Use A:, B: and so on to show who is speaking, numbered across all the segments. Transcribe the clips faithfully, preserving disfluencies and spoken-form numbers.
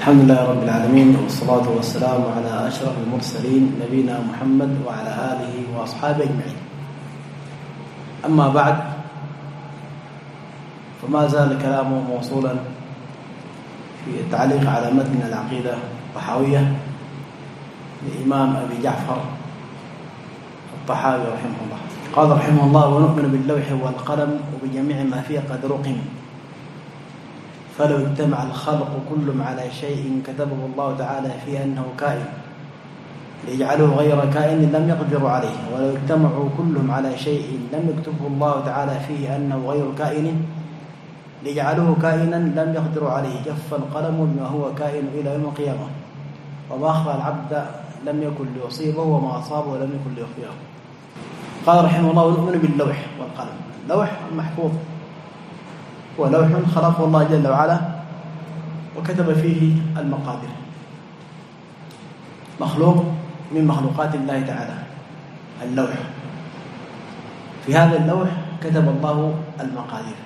A: الحمد لله رب العالمين، والصلاة والسلام على أشرف المرسلين نبينا محمد وعلى آله وأصحابه أجمعين. أما بعد، فما زال كلامه موصولا في التعليق على متن العقيدة الطحاوية للإمام أبي جعفر الطحاوي رحمه الله. قال رحمه الله: ونؤمن باللوح والقلم وبجميع ما فيه قد رقم، فلو اجتمع الخلق كلهم على شيء كتبه الله تعالى فيه أنه كائن ليجعله غير كائن لم يقدروا عليه، ولو اجتمعوا كلهم على شيء لم يكتبه الله تعالى فيه أنه غير كائن ليجعله كائنا لم يقدروا عليه، جف القلم بما هو كائن إلى يوم القيامة، وما أخطأ العبد لم يكن ليصيبه وما أصابه لم يكن ليخطئه. قال رحمه الله: ونؤمن باللوح والقلم. اللوح المحفوظ هو لوح خلقه الله جل وعلا وكتب فيه المقادير، مخلوق من مخلوقات الله تعالى اللوح. في هذا اللوح كتب الله المقادير،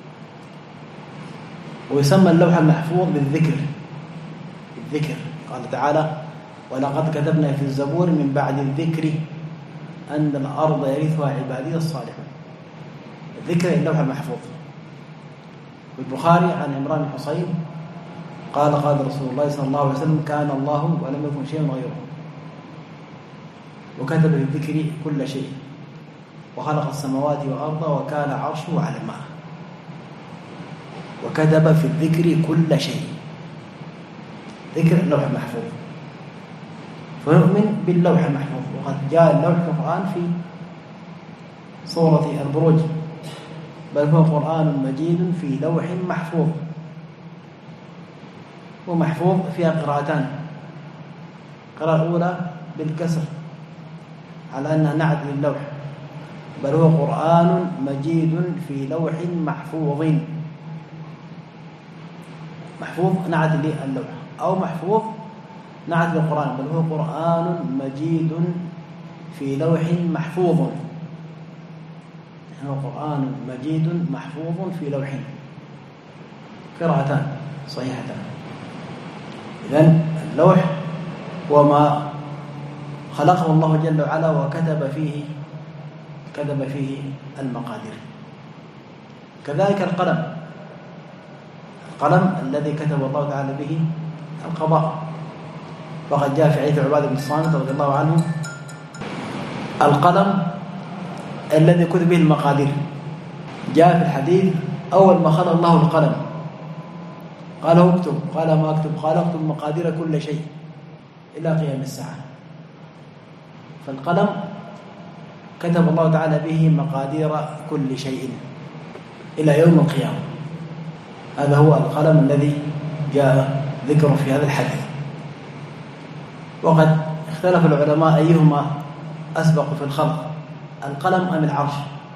A: ويسمى اللوح المحفوظ بالذكر. بالذكر قال تعالى: ولقد كتبنا في الزبور من بعد الذكر أن الأرض يرثها عبادي الصالحون. الذكر اللوح المحفوظ. البخاري عن عمران بن حصين قال: قال رسول الله صلى الله عليه وسلم: كان الله ولم يكن شيء غيره، وكتب في الذكر كل شيء، وخلق السماوات والأرض وكان عرشه على الماء. وكتب في الذكر كل شيء. ذكر اللوح المحفوظ. فنؤمن باللوح المحفوظ، وقد جاء اللوح في القرآن في سورة البروج: بل هو قرآن مجيد في لوح محفوظ. ومحفوظ فيها قراءتان، القراءة الأولى بالكسر على أنها نعت للوح، بل هو قرآن مجيد في لوح محفوظ. محفوظ نعت للوح، أو محفوظ نعت للقرآن، بل هو قرآن مجيد في لوح محفوظ. هو قرآن مجيد محفوظ في لوح. قراءتان صحيحتان. إذن اللوح وما خلقه الله جل وعلا وكتب فيه كتب فيه المقادير. كذلك القلم. القلم الذي كتب الله تعالى به القضاء، وقد جاء في حديث عبادة بن الصامت رضي الله عنه: القلم الذي كتب به المقادير. جاء في الحديث: أول ما خلق الله القلم قال: اكتب. قال: ما اكتب؟ قال: اكتب مقادير كل شيء إلى قيام الساعة. فالقلم كتب الله تعالى به مقادير كل شيء إلى يوم القيامة. هذا هو القلم الذي جاء ذكره في هذا الحديث. وقد اختلف العلماء أيهما أسبق في الخلق، القلم أم العرش؟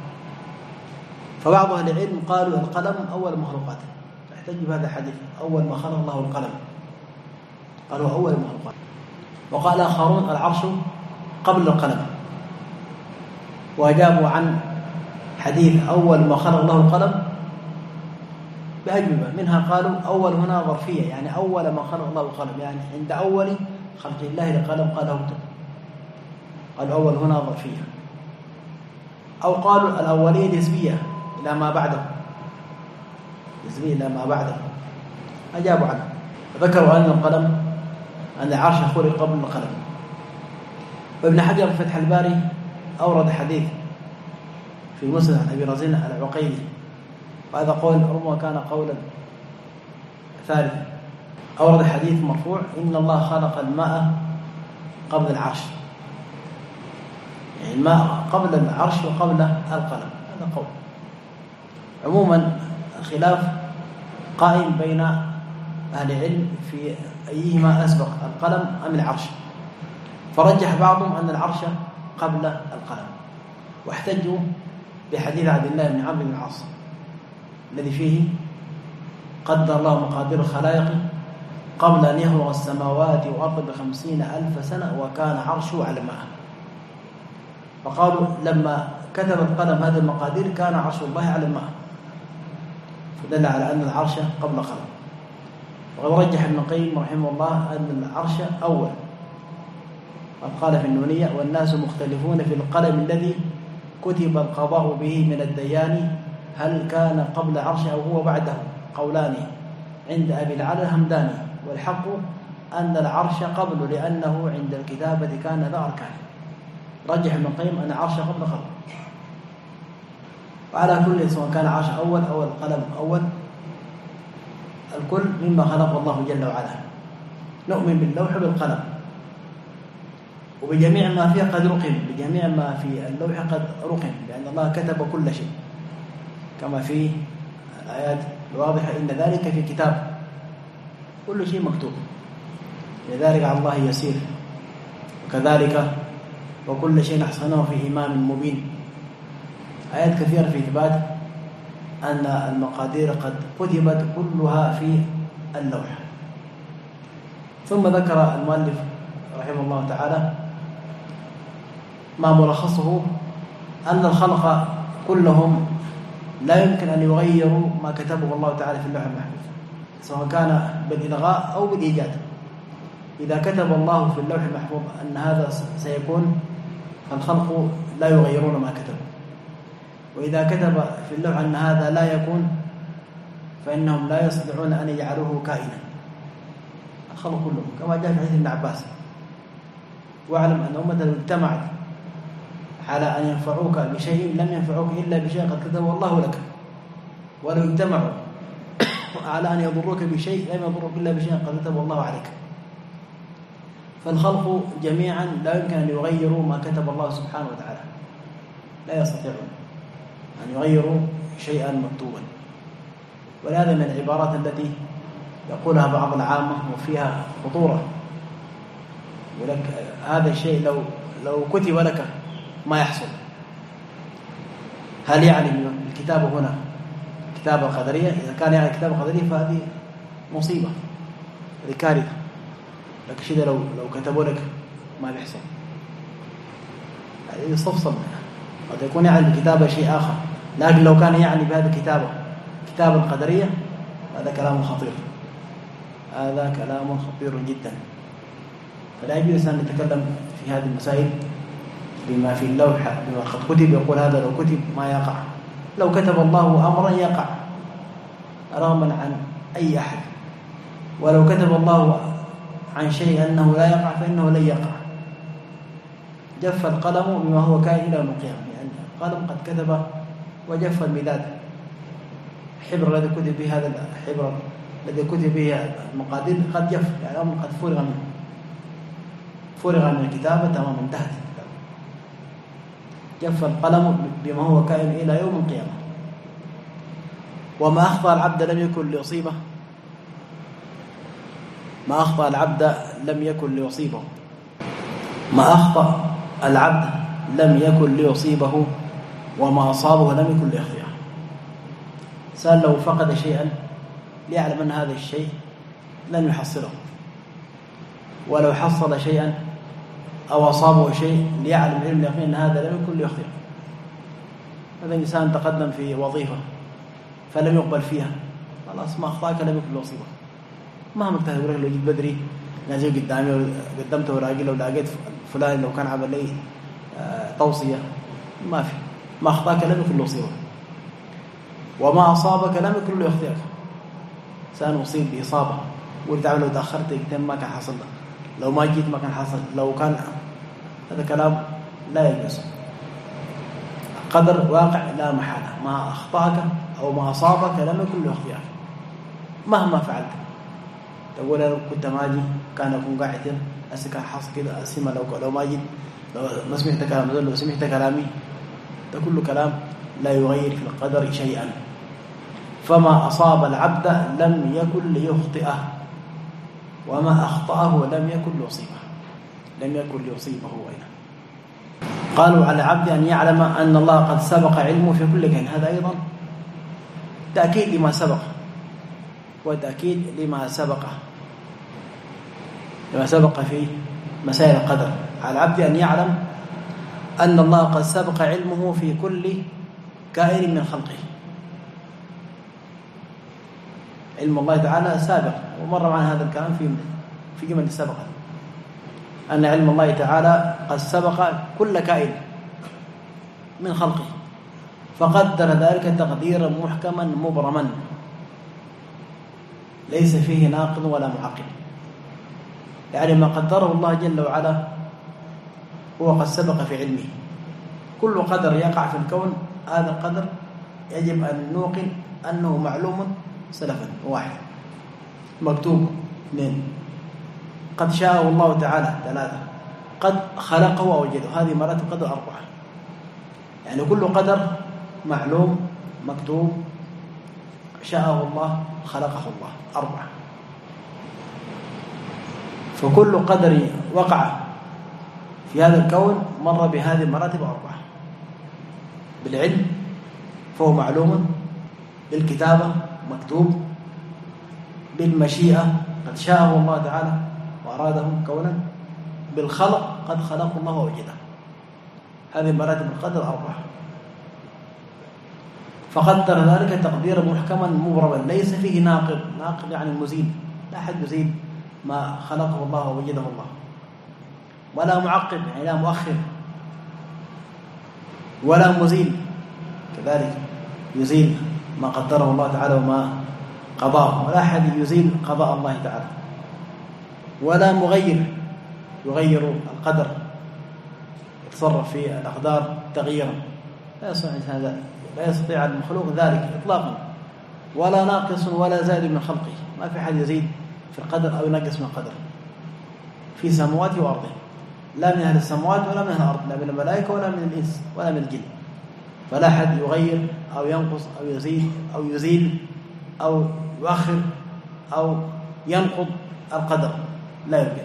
A: فبعض أهل العلم قالوا القلم أول مخلوقاته، يحتج بهذا الحديث: أول ما خلق الله القلم، قالوا أول مخلوقات. وقال آخرون العرش قبل القلم، وأجابوا عن حديث أول ما خلق الله القلم بأجوبة، منها قالوا أول هنا ظرفية، يعني أول ما خلق الله القلم، يعني عند أول خلق الله للقلم قال اكتب. قالوا أول هنا ظرفية. أو قالوا الأولية نسبية إلى ما بعده، نسبية إلى ما بعده، أجابوا عنه. ذكروا أن القلم أن العرش خلق قبل القلم. وابن حجر في فتح الباري أورد حديث في مسند عن أبي رزين العقيلي، وهذا قول ربما كان قولا ثالث. أورد حديث مرفوع: إن الله خلق الماء قبل العرش، يعني الماء قبل العرش وقبل القلم. هذا قول. عموما الخلاف قائم بين أهل العلم في أيهما أسبق، القلم أم العرش. فرجح بعضهم أن العرش قبل القلم، واحتجوا بحديث عبد الله بن عمرو بن العاص الذي فيه: قدر الله مقادير الخلائق قبل أن يخلق السماوات والأرض بخمسين ألف سنة وكان عرشه على الماء. فقالوا لما كتب القلم هذه المقادير كان عرش الله على الماء، فدل على أن العرش قبل القلم. وقد رجح ابن القيم رحمه الله أن العرش أول، قد قال في النونية: والناس مختلفون في القلم الذي كتب القضاء به من الديان، هل كان قبل عرش أو هو بعده؟ قولان عند أبي العلا الهمداني، والحق أن العرش قبل، لأنه عند الكتابة كان ذا أركان. رجح ابن القيم أن العرش قبل خلق. وعلى كل، سواء كان عرش أول أو القلم أول، الكل مما خلق الله جل وعلا. نؤمن باللوح بالقلم وبجميع ما فيه قد رقم، بجميع ما في اللوح قد رقم، لأن الله كتب كل شيء كما في الآيات الواضحة: إن ذلك في كتاب، كل شيء مكتوب، لذلك على الله يسير. وكذلك وكل شيء أحصناه في إمام مبين. آيات كثيرة في إثبات أن المقادير قد كتبت كلها في اللوح. ثم ذكر المؤلف رحمه الله تعالى ما ملخصه أن الخلق كلهم لا يمكن أن يغيروا ما كتبه الله تعالى في اللوح المحفوظ، سواء كان بالإلغاء أو بالإيجاد. إذا كتب الله في اللوح المحفوظ أن هذا سيكون، فالخلق لا يغيرون ما كتبوا. وإذا كتب في اللوح أن هذا لا يكون، فإنهم لا يستطيعون أن يجعلوه كائنا. الخلق كلهم كما جاء في حديث ابن عباس: واعلم أن أمة لو اجتمعت على أن ينفعوك بشيء لم ينفعوك إلا بشيء قد كتبه الله لك، ولو اجتمعوا على أن يضروك بشيء لم يضروك إلا بشيء قد كتبه الله عليك. فالخلق جميعا لا يمكن أن يغيروا ما كتب الله سبحانه وتعالى، لا يستطيعون أن يغيروا شيئا مكتوبا. ولهذا من العبارات التي يقولها بعض العامة وفيها خطورة، ولك هذا الشيء لو لو كتب لك ما يحصل. هل يعني الكتابة هنا كتابة قدرية؟ إذا كان يعني كتابة قدرية فهذه مصيبة، هذه كارثة. لكن شيء لو لو كتبوا لك ما بيحصل، هذه صفصل. قد يكون يعني الكتابة شيء آخر، لكن لو كان يعني بهذه الكتابة كتابة قدرية هذا كلام خطير، هذا كلام خطير جدا. فلا يجوز أن نتكلم في هذه المسائل بما في اللوح، بما قد كتب. يقول هذا لو كتب ما يقع. لو كتب الله أمرا يقع رغما عن أي أحد، ولو كتب الله عن شيء أنه لا يقع فإنه لن يقع. جف القلم بما هو كائن إلى يوم القيامة، يعني القلم قد كتب وجف المداد. الحبر الذي كتب به هذا الحبر الذي كتب به المقادير قد جف، يعني الأمر قد فرغ منه، فرغ من الكتابة تماما، انتهت الكتابة. جف القلم بما هو كائن إلى يوم القيامة. وما أخطأ العبد لم يكن ليصيبه، ما أخطأ العبد لم يكن ليصيبه، ما أخطأ العبد لم يكن ليصيبه، وما أصابه لم يكن ليخطئه. سأل لو فقد شيئا ليعلم أن هذا الشيء لن يحصله، ولو حصل شيئا أو أصابه شيء ليعلم علم اليقين أن هذا لم يكن ليخطئه. هذا إنسان تقدم في وظيفة فلم يقبل فيها، خلاص ما أخطأك لم يكن ليصيبه. مهما اجتهد، لو جيت بدري نازل قدامي وقدمته وراجل، لو لقيت فلان لو كان عمل لي توصية ما في، ما أخطأك لم يكن ليصيبك، وما أصابك لم يكن ليخطئك. سنصيب بإصابة، قلت لو تأخرت يكتم ما كان حصل، لو ما جيت ما كان حصل، لو كان. هذا كلام لا يجوز. قدر واقع لا محالة، ما أخطأك أو ما أصابك لم يكن ليخطئك مهما فعلت. تقول لو كنت ما أجي كان أكون قاعدا، أسي كان حاصل كده، أسمع لو لو ما جيت، لو ما سمعت كلام، لو سمعت كلامي، ده كله كلام لا يغير في القدر شيئا. فما أصاب العبد لم يكن ليخطئه، وما أخطأه لم يكن ليصيبه، لم يكن ليصيبه أيضا. قالوا على العبد أن يعلم أن الله قد سبق علمه في كل كائن. هذا أيضا تأكيد لما سبق، وتأكيد لما سبق لما سبق في مسائل القدر. على العبد أن يعلم أن الله قد سبق علمه في كل كائن من خلقه. علم الله تعالى سابق، ومر معنا هذا الكلام في في جمل سبقت، أن علم الله تعالى قد سبق كل كائن من خلقه، فقدر ذلك تقديرا محكما مبرما ليس فيه ناقض ولا معقب. يعني ما قدره الله جل وعلا هو قد سبق في علمه. كل قدر يقع في الكون هذا القدر يجب أن نوقن أنه معلوم سلفا، واحد مكتوب، اثنين قد شاءه الله تعالى، ثلاثة قد خلقه وأوجده، هذه مراتب قدر أربعة. يعني كل قدر معلوم مكتوب شاءه الله خلقه الله، أربعة. فكل قدر وقع في هذا الكون مر بهذه المراتب أربعة: بالعلم فهو معلوم، بالكتابة مكتوب، بالمشيئة قد شاءه الله تعالى وأراده كونا، بالخلق قد خلق الله ووجده. هذه مراتب القدر أربعة. فقدر ذلك تقديرا محكما مبرما ليس فيه ناقض. ناقض يعني مزيل، لا أحد يزيل ما خلقه الله ووجده الله، ولا معقب يعني لا مؤخر، ولا مزيل كذلك يزيل ما قدره الله تعالى وما قضاه، ولا أحد يزيل قضاء الله تعالى، ولا مغير يغير القدر يتصرف في الأقدار تغييرا، لا يستطيع هذا، لا يستطيع المخلوق ذلك إطلاقا، ولا ناقص ولا زائد من خلقه. ما في أحد يزيد في القدر أو ينقص من القدر في سماواته وأرضه، لا من أهل السماوات ولا من أهل الأرض، لا من الملائكة ولا من الإنس ولا من الجن. فلا أحد يغير أو ينقص أو يزيد أو يزيل أو يؤخر أو ينقض القدر، لا يمكن.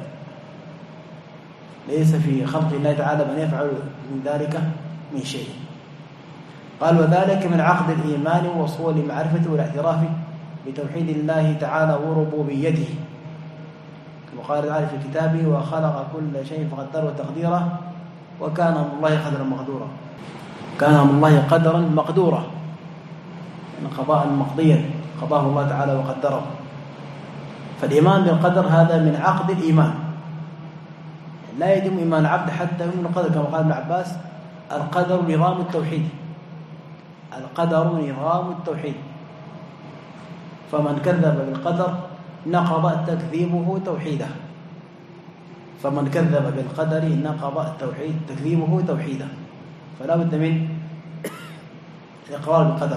A: ليس في خلق الله تعالى من يفعل من ذلك من شيء. قال: وذلك من عقد الإيمان ووصول المعرفة والاعتراف بتوحيد الله تعالى وربوبيته، كما قال تعالى في كتابه: وخلق كل شيء فقدره تقديرا وكان أمر الله قدرا مقدورا. كان أمر الله قدرا مقدورا، يعني قضاء مقضيا قضاه الله تعالى وقدره. فالإيمان بالقدر هذا من عقد الإيمان، لا يتم إيمان العبد حتى يؤمن بالقدر، كما قال ابن عباس: القدر نظام التوحيد. القدر نظام التوحيد، فمن كذب بالقدر نقض تكذيبه توحيده. فمن كذب بالقدر نقض التوحيد تكذيبه توحيده. فلا بد من الإقرار بالقدر.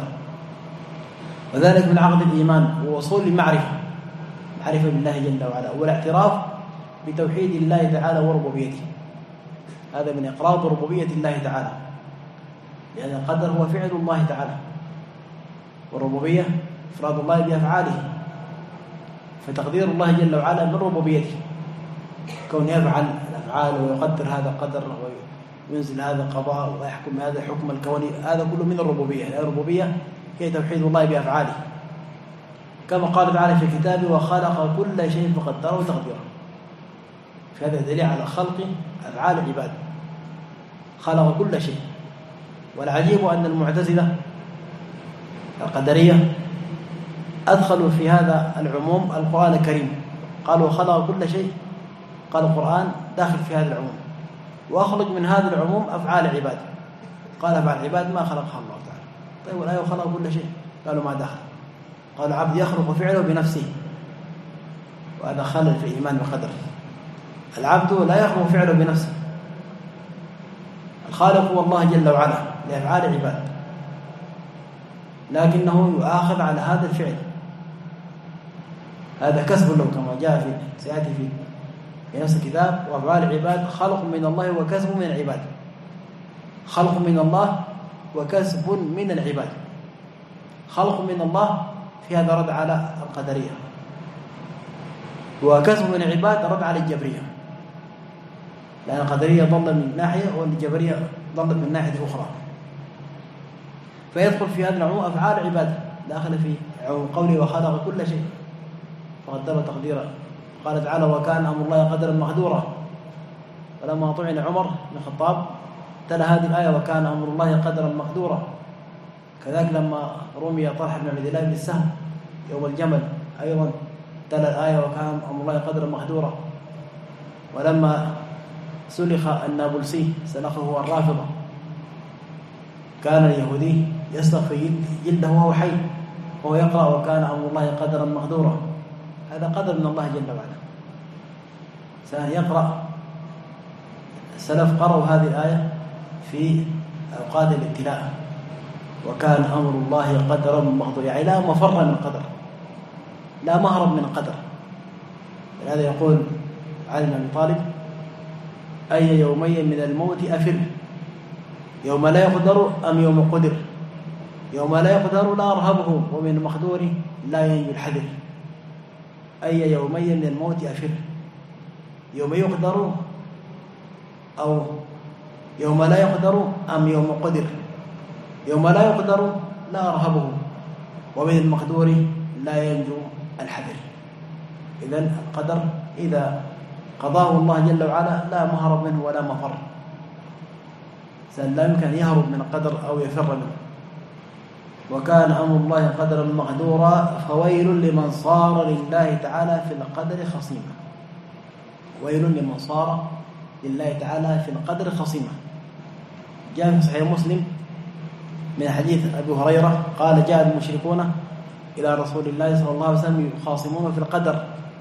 A: وذلك من عقد الإيمان ووصول المعرفة، معرفة بالله جل وعلا، والاعتراف بتوحيد الله تعالى وربوبيته. هذا من إقرار بربوبية الله تعالى، لأن القدر هو فعل الله تعالى، والربوبية إفراد الله بأفعاله، فتقدير الله جل وعلا من ربوبيته، كون يفعل الأفعال ويقدر هذا القدر وينزل هذا القضاء ويحكم هذا الحكم الكوني، هذا كله من الربوبية. لأن الربوبية هي توحيد الله بأفعاله، كما قال تعالى في كتابه: وخلق كل شيء فقدره تقديرا. فهذا دليل على خلق أفعال العباد، خلق كل شيء. والعجيب أن المعتزلة القدرية أدخلوا في هذا العموم القرآن الكريم، قالوا خلق كل شيء، قال القرآن داخل في هذا العموم، وأخرج من هذا العموم أفعال العباد، قال أفعال العباد ما خلقها الله تعالى. طيب والآية خلق كل شيء، قالوا ما داخل، قالوا عبد يخلق فعله بنفسه، وهذا خلل في الإيمان بالقدر. العبد لا يخلق فعله بنفسه، الخالق هو الله جل وعلا لأفعال العباد، لكنه يؤاخذ على هذا الفعل، هذا كسب له، كما جاء في سيأتي في في نفس الكتاب: وأفعال العباد خلق من الله وكسب من العباد. خلق من الله وكسب من العباد. خلق من الله في هذا رد على القدرية، وكسب من العباد رد على الجبرية، لأن القدرية ضل من ناحية والجبرية ضلت من ناحية أخرى. فيدخل في هذا العموم أفعال العباد، داخل في قوله: وخلق كل شيء فقدره تقديرا. قال تعالى: وكان أمر الله قدرا مقدورا. فلما طعن عمر بن الخطاب تلا هذه الآية: وكان أمر الله قدرا مقدورا. كذلك لما رمي طلحة بن عبد الله بالسهم يوم الجمل أيضا تلا الآية وكان أمر الله قدرا مقدورا. ولما سلخ النابلسي سلخه هو الرافضة كان اليهودي يسلخ في جلده وهو حي وهو يقرأ وكان أمر الله قدرا مقدورا. هذا قدر من الله جل وعلا. سأل يقرأ السلف قرأوا هذه الآية في أوقات الابتلاء وكان أمر الله قدرا مقدورا، يعني لا مفر من قدر، لا مهرب من قدر. لهذا يقول علي بن أبي طالب: أي يومين من الموت أفر، يوم لا يقدر أم يوم قدر، يوم لا يقدر لا أرهبه ومن المقدور لا ينجو الحذر. أي يومين من الموت أفر، يوم يقدر أو يوم لا يقدر أم يوم قدر، يوم لا يقدر لا أرهبه ومن المقدور لا ينجو الحذر. إذن القدر إذا قضاه الله جل وعلا لا مهرب منه ولا مفر، لا يمكن يهرب من القدر أو يفر منه. وكان أمر الله قدرا مقدورا فويل لمن صار لله تعالى في القدر خصيما. ويل لمن صار لله تعالى في القدر خصيما. جاء في صحيح مسلم من حديث أبي هريرة قال: جاء المشركون إلى رسول الله صلى الله عليه وسلم يخاصمون في القدر،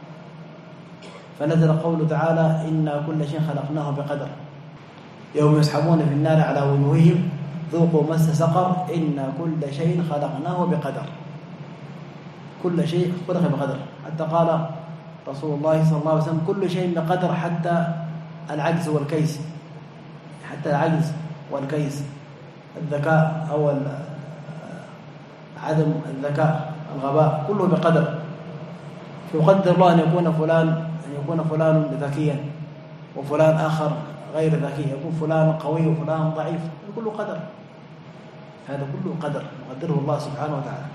A: فنزل قوله تعالى: إنا كل شيء خلقناه بقدر، يوم يسحبون في النار على وجوههم ذوقوا مس سقر، إنا كل شيء خلقناه بقدر. كل شيء خلق بقدر، حتى قال رسول الله صلى الله عليه وسلم: كل شيء بقدر حتى العجز والكيس، حتى العجز والكيس، الذكاء أو عدم الذكاء، الغباء، كله بقدر. فيقدر الله أن يكون فلان أن يكون فلان ذكيا وفلان آخر غير ذكي، يكون فلان قوي وفلان ضعيف، كله قدر. هذا كله قدر يقدره الله سبحانه وتعالى.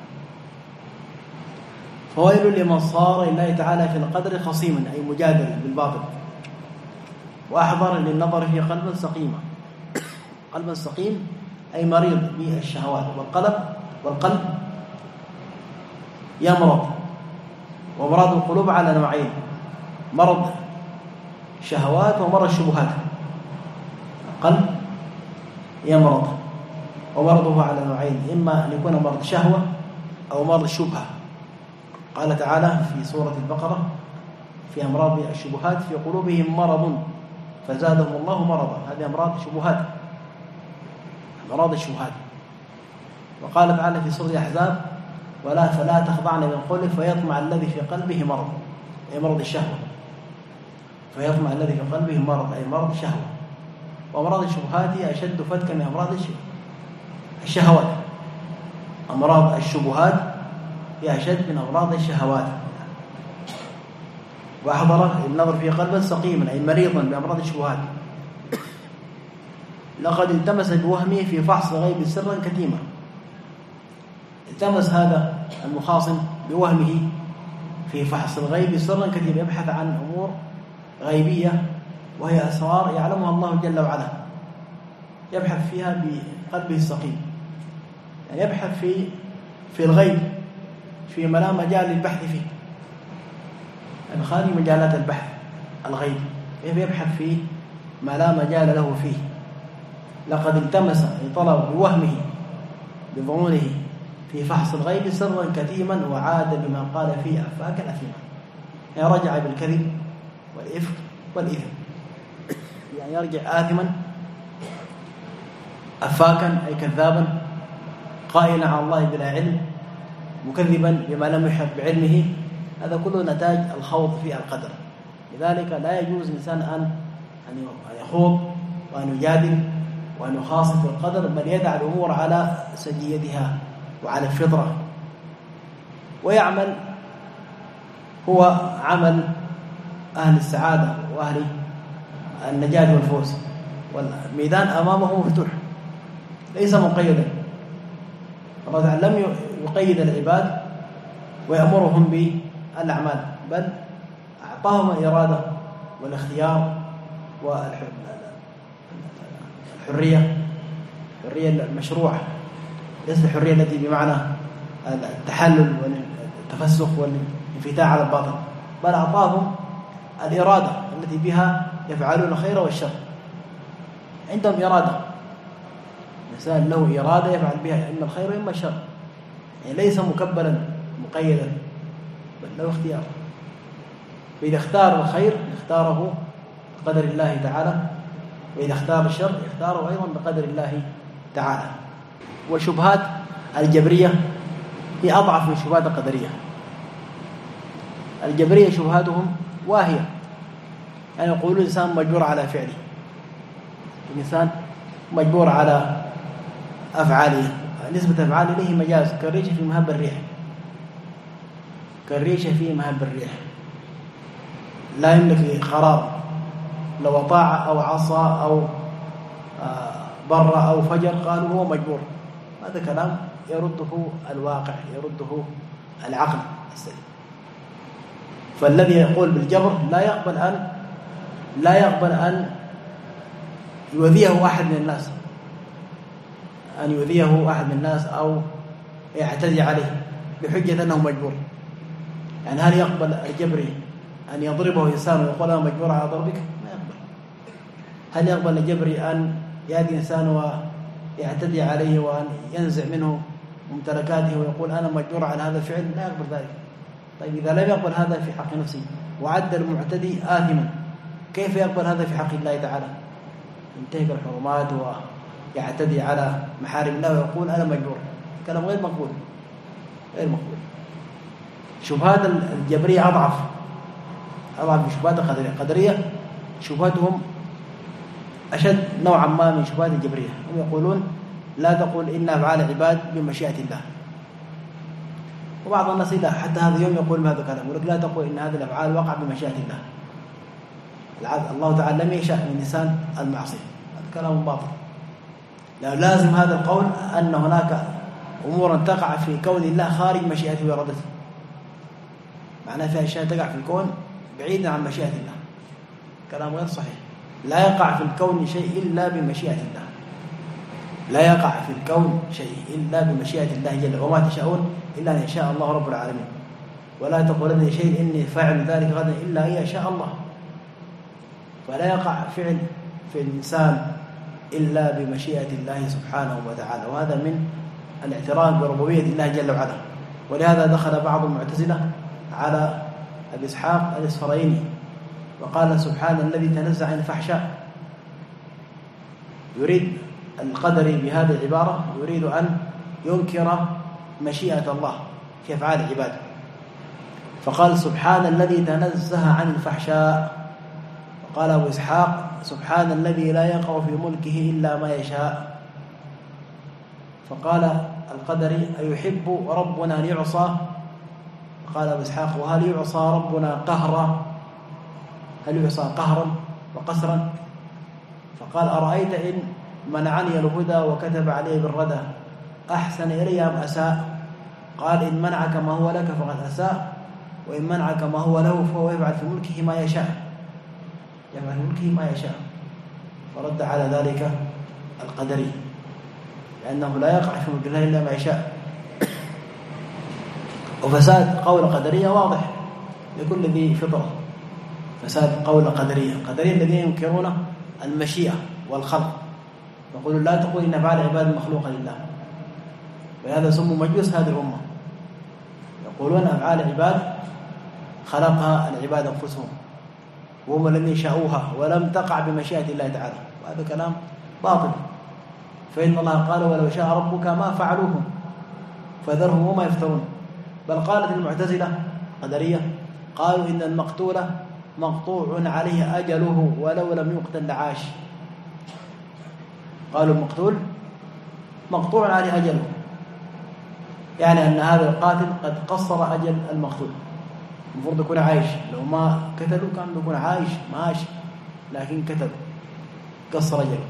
A: فويل لمن صار لله تعالى في القدر خصيما، أي مجادلا بالباطل، وأحضر للنظر في قلبا سقيما. قلبا سقيم أي مريض بالشهوات، والقلب والقلب يمرض. ومرض القلوب على نوعين: مرض شهوات ومرض الشبهات. القلب يمرض ومرضه على نوعين: إما أن يكون مرض شهوة أو مرض الشبهة. قال تعالى في سورة البقرة في أمراض الشبهات: في قلوبهم مرض فزادهم الله مرضا. هذه أمراض شبهات، أمراض الشبهات. وقال تعالى في سورة الأحزاب: ولا فلا تخضعن بالقول فيطمع الذي في قلبه مرض، أي مرض الشهوة. فيطمع الذي في قلبه مرض أي مرض الشهوة. وأمراض الشبهات هي أشد فتكا من أمراض الشهوات. أمراض الشبهات هي أشد من أمراض الشهوات. وأحضر النظر في قلبا سقيما أي مريضا بأمراض الشبهات. لقد التمس بوهمه في فحص الغيب سرا كتيما. التمس هذا المخاصم بوهمه في فحص الغيب سرا كتيما، يبحث عن أمور غيبية وهي أسرار يعلمها الله جل وعلا، يبحث فيها بقلبه السقيم، يعني يبحث في في الغيب فيما لا مجال للبحث فيه، يعني خارج مجالات البحث الغيب، يبحث في ما لا مجال له فيه. لقد التمس أي طلب بوهمه بظنونه في فحص الغيب سرا كتيما، وعاد بما قال فيه أفاكا أثيما، يعني رجع بالكذب والإفك والإثم، يعني يرجع آثما أفاكا أي كذابا، قائلا على الله بلا علم، مكذبا بما لم يحط بعلمه. هذا كله نتاج الخوض في القدر. لذلك لا يجوز الإنسان أن أن يخوض وأن يجادل وأن يخاصم في القدر، بل يدع الأمور على سجيتها وعلى الفطرة، ويعمل هو عمل أهل السعادة وأهل النجاة والفوز، والميدان أمامه مفتوح ليس مقيدا. الله تعالى لم يقيد العباد ويأمرهم بالأعمال، بل أعطاهم الإرادة والاختيار والحرية، الحرية المشروعة، ليس الحرية التي بمعنى التحلل والتفسخ انفتاح على الباطل، بل أعطاهم الإرادة التي بها يفعلون الخير والشر. عندهم إرادة، الإنسان له إرادة يفعل بها إما الخير وإما الشر، يعني ليس مكبلا مقيدا، بل له اختيار. فإذا اختار الخير اختاره بقدر الله تعالى، وإذا اختار الشر اختاره أيضا بقدر الله تعالى. والشبهات الجبرية هي أضعف من الشبهات القدرية. الجبرية شبهاتهم واهية، يعني يقولون الإنسان مجبور على فعله، الإنسان مجبور على أفعاله، نسبة أفعال إليه مجاز، كالريشة في مهب الريح، كالريشة في مهب الريح، لا يملك قرار، لو أطاع أو عصى أو بر أو فجر قالوا هو مجبور. هذا كلام يرده الواقع، يرده العقل السليم. فالذي يقول بالجبر لا يقبل أن لا يقبل أن يؤذيه أحد من الناس، أن يؤذيه أحد من الناس أو يعتدي عليه بحجة أنه مجبور. يعني هل يقبل الجبري أن يضربه إنسان ويقول أنا مجبور على ضربك؟ ما يقبل. هل يقبل الجبري أن يأتي إنسان ويعتدي عليه وأن ينزع منه ممتلكاته ويقول أنا مجبور على هذا الفعل؟ لا يقبل ذلك. طيب إذا لم يقبل هذا في حق نفسه وعد المعتدي آثما، كيف يقبل هذا في حق الله تعالى؟ ينتهك الحرمات ويعتدي على محارم الله ويقول أنا مجبور، كلام غير مقبول، غير مقبول. شبهات الجبرية أضعف أضعف من شبهات القدرية. القدرية شبهتهم أشد نوعا ما من شبهات الجبرية. هم يقولون لا تقول إن أفعال العباد بمشيئة الله، وبعض الناس لا حتى هذا اليوم يقول بهذا الكلام، يقول لا تقول إن هذه الأفعال وقع بمشيئة الله، الله تعالى لم يشاء من إنسان المعصية. هذا كلام باطل. لا لازم هذا القول أن هناك أمورا تقع في كون الله خارج مشيئته وإرادته، معناه فيها أشياء تقع في الكون بعيدا عن مشيئة الله، كلام غير صحيح. لا يقع في الكون شيء إلا بمشيئة الله، لا يقع في الكون شيء إلا بمشيئة الله جل، وما تشاءون إلا أن يشاء الله رب العالمين. ولا تقولن لشيء إني فاعل ذلك غدا إلا أن يشاء الله. فلا يقع فعل في الإنسان إلا بمشيئة الله سبحانه وتعالى، وهذا من الاعتراف بربوبية الله جل وعلا. ولهذا دخل بعض المعتزلة على أبي إسحاق الإسفرايني وقال سبحان الذي تنزع عن الفحشاء. يريد القدري بهذه العبارة يريد أن ينكر مشيئة الله في أفعال العباد، فقال سبحان الذي تنزه عن الفحشاء. وقال أبو إسحاق سبحان الذي لا يقع في ملكه إلا ما يشاء. فقال القدري أيحب ربنا أن يعصى؟ قال أبو إسحاق وهل يعصى ربنا قهرا؟ هل يعصى قهرا وقسرا؟ فقال أرأيت إن منعني الهدى وكتب عليه بالردى أحسن إلي أم أساء؟ قال إن منعك ما هو لك فقد أساء، وإن منعك ما هو له فهو يفعل في ملكه ما يشاء، يفعل في ملكه ما يشاء. فرد على ذلك القدري لأنه لا يقع في ملك الله إلا ما يشاء. وفساد قول القدرية واضح لكل ذي فطرة، فساد قول القدرية. القدرية الذين ينكرون المشيئة والخلق، يقولون لا تقول إن أفعال العباد مخلوقة لله، ولهذا سموا مجوس هذه الأمة. يقولون أفعال العباد خلقها العباد أنفسهم وهم الذين شاءوها ولم تقع بمشيئة الله تعالى، وهذا كلام باطل. فإن الله قال ولو شاء ربك ما فعلوه فذرهم وما يفترون. بل قالت المعتزلة قدرية قالوا إن المقتول مقطوع عليه أجله ولو لم يقتل لعاش. قالوا المقتول مقطوع عليه أجله، يعني أن هذا القاتل قد قصر أجل المقتول، المفروض يكون عايش، لو ما قتلوا كان يكون عايش معاش، لكن قتلوا قصر أجله،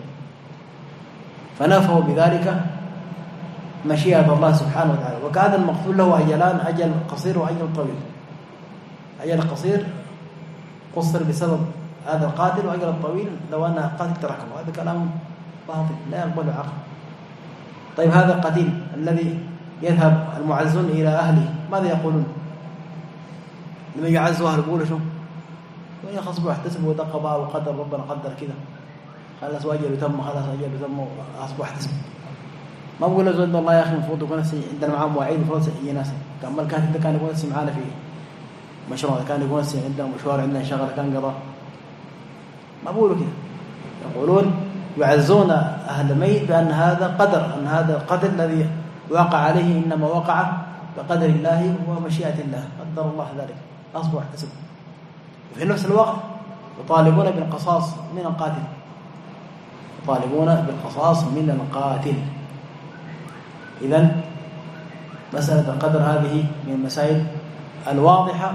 A: فنفوا بذلك مشيئة الله سبحانه وتعالى. وكان المقتول له أجلان، أجل قصير وأجل طويل. أجل قصير قصر بسبب هذا القاتل، وأجل الطويل لو أن القاتل تركه. هذا كلام باطل لا يقبل عقل. طيب هذا القتيل الذي يذهب المعزون إلى أهله ماذا يقولون؟ لما يعزوا أهل يقولوا شو وين خصبوا واحتسبوا وده قضاء وقدر ربنا قدر كذا خلاص واجل وتم خلاص أجل وتم أصبح احتسب ما بقول له زود والله يا أخي المفروض يكون عندنا معاه مواعيد المفروض يجي ناس كمل كان كان يكون نسي معانا في مشروع كان يكون نسي عندنا مشوار عندنا شغله كان قضاء ما بقولوا كذا يقولون يعزون أهل الميت بأن هذا قدر أن هذا القدر الذي وقع عليه إنما وقع بقدر الله ومشيئة الله قدر الله ذلك أصبح احتسب وفي نفس الوقت يطالبون بالقصاص من القاتل يطالبون بالقصاص من القاتل. إذن مسألة القدر هذه من المسائل الواضحة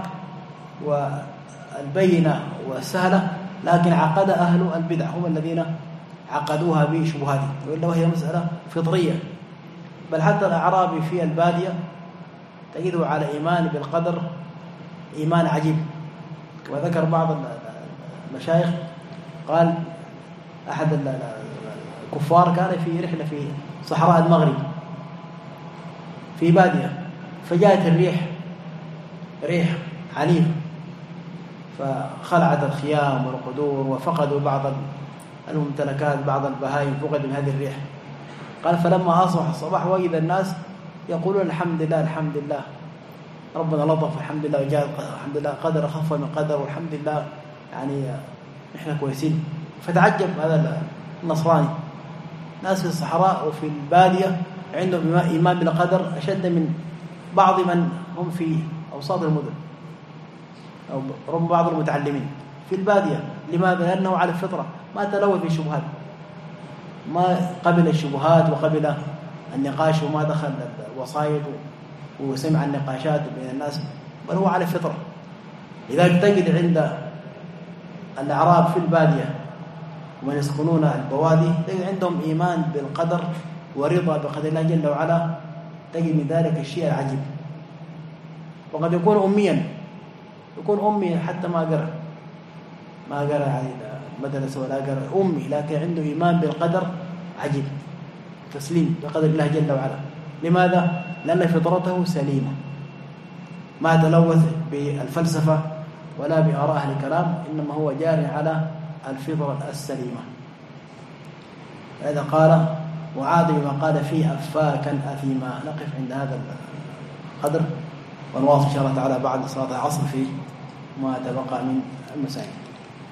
A: والبينة والسهلة لكن عقد أهل البدع هم الذين عقدوها بشبهات وإلا وهي مسألة فطرية بل حتى الأعرابي في البادية تجده على إيمان بالقدر إيمان عجيب. وذكر بعض المشايخ قال أحد الكفار كان في رحلة في صحراء المغرب في بادية فجاءت الريح ريح عنيف فخلعت الخيام والقدور وفقدوا بعض الممتلكات بعض البهائم فقدوا من هذه الريح. قال فلما أصبح الصباح وجد الناس يقولون الحمد لله الحمد لله ربنا لطف الحمد لله وجاء الحمد لله قدر خف من قدر والحمد لله يعني نحن كويسين. فتعجب هذا النصراني ناس في الصحراء وفي البادية عندهم إيمان بالقدر أشد من بعض من هم في أوساط المدن أو رب بعض المتعلمين في البادية. لماذا؟ لأنه على الفطرة ما تلوث بالشبهات ما قبل الشبهات وقبل النقاش وما دخل الوسائط وسمع النقاشات بين الناس بل هو على الفطرة. لذلك تجد عند الأعراب في البادية ومن يسكنون البوادي تجد عندهم إيمان بالقدر ورضا بقدر الله جل وعلا. تجد من ذلك الشيء العجيب. وقد يكون أميا يكون أمي حتى ما قرأ ما قرأ يعني مدرسة ولا قرأ أمي لكن عنده إيمان بالقدر عجيب تسليم بقدر الله جل وعلا. لماذا؟ لأن فطرته سليمة ما تلوث بالفلسفة ولا بآراء أهل الكلام إنما هو جاري على الفطرة السليمة. هذا قال وعاد بما قال فيه أفاكا أثيما. نقف عند هذا القدر ونواصل إن شاء الله تعالى بعد صلاة العصر في ما تبقى من المسائل.